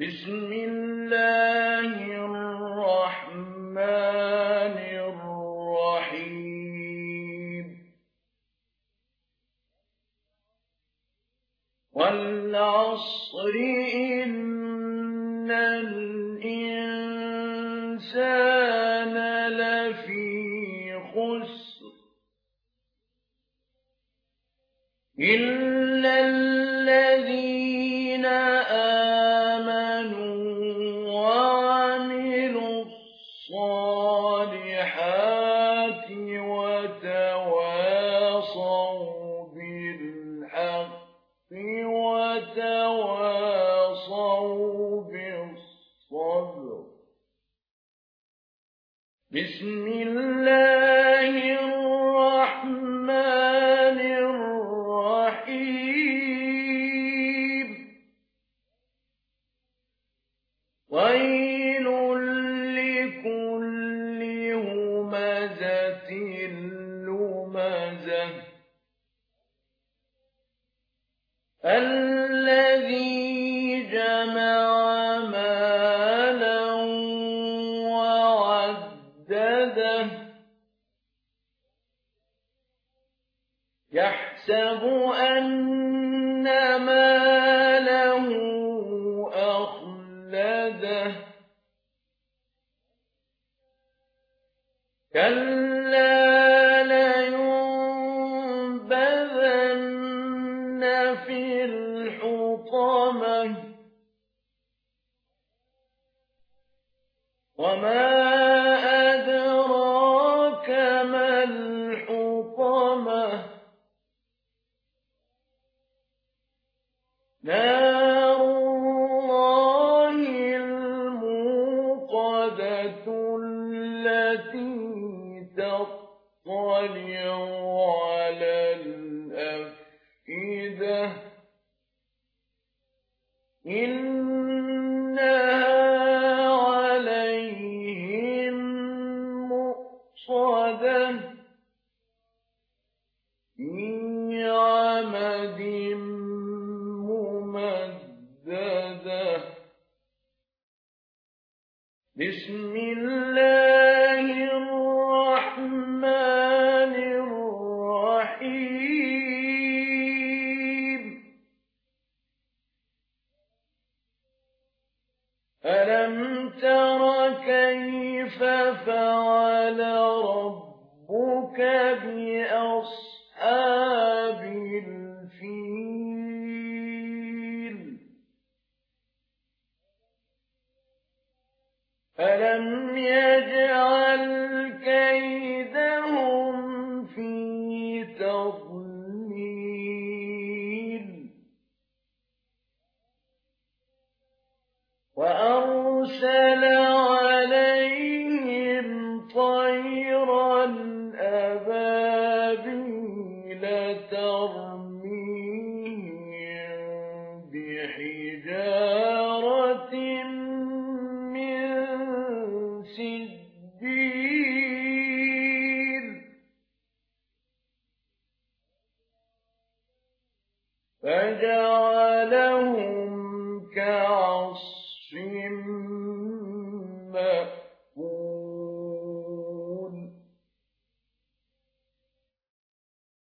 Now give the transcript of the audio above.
بسم الله الرحمن الرحيم والعصر إن الإنسان لفي خسر إلا الذين آمنوا وعملوا الصالحات وتواصوا بالحق وتواصوا بالصبر. بسم الله الرحمن الرحيم ويل لكل همزة لمزة الذي جمع مالا وعدده يحسب أن ماله أخلده كلا لينبذن في الحطمة وما أدراك ما الحطمة نار الله الموقدة التي تطلع على الأفئدة إنها عليهم مؤصدة في عمد ممددة. بسم الله الرحمن الرحيم ألم تر كيف فعل ربك بأصحاب الفيل ألم يجعل كيدهم في تضليل وأرسل عليهم طيرا أبابيل ترميهم بحجارة من سجيل فجعلهم